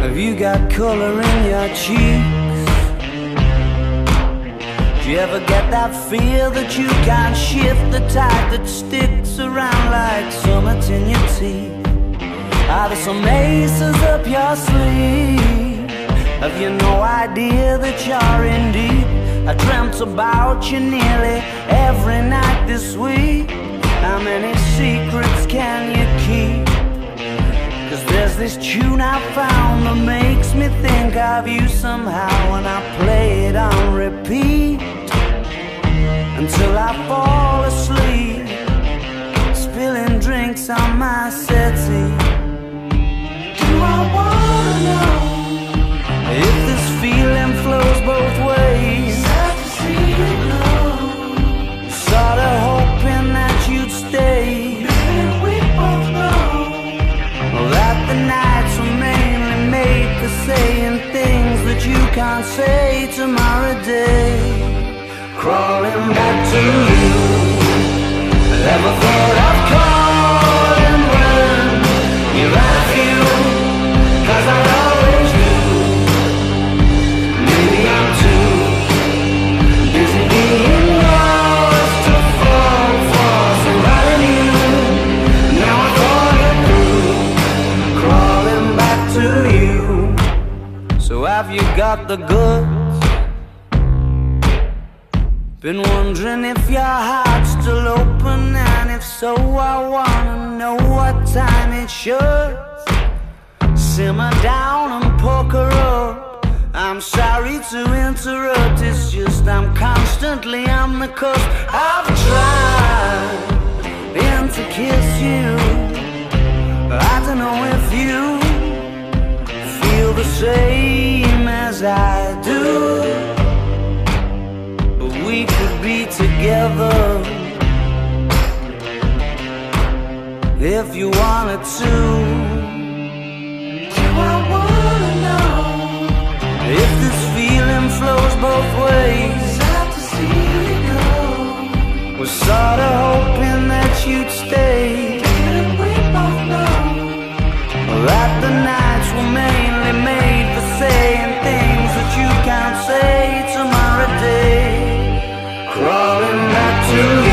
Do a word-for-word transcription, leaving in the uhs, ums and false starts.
Have you got color in your cheeks? Do you ever get that fear that you can't shift, the tide that sticks around like summits in your teeth? Are there some aces up your sleeve? Have you no idea that you're in deep? I dreamt about you nearly every night this week. How many secrets can you keep? Cause there's this tune I found that makes me think of you somehow, and I play it on repeat until I fall asleep, spilling drinks on my settee. Do I wanna know if this feeling flows both ways? Sad to see you go. Sorta hoping that you'd stay. Baby, we both know that the nights were mainly made for saying things that you can't say tomorrow day. Crawling back to you, never thought of calling when you're out of you, cause I always do. Maybe I'm too busy being lost to fall for somebody new. Now I thought it through, crawling back to you. So have you got the goods? Been wondering if your heart's still open, and if so, I wanna know what time it should. Simmer down and poker up. I'm sorry to interrupt, it's just I'm constantly on the cusp. I've tried been to kiss you, I don't know if you feel the same as I do. We could be together if you wanted to. Do I wanna know if this feeling flows both ways? Sad to see you go. We're sorta hoping that you'd stay. Baby, we both know that the nights were mainly made for saying things that you can't say tomorrow day. Crawling back to you.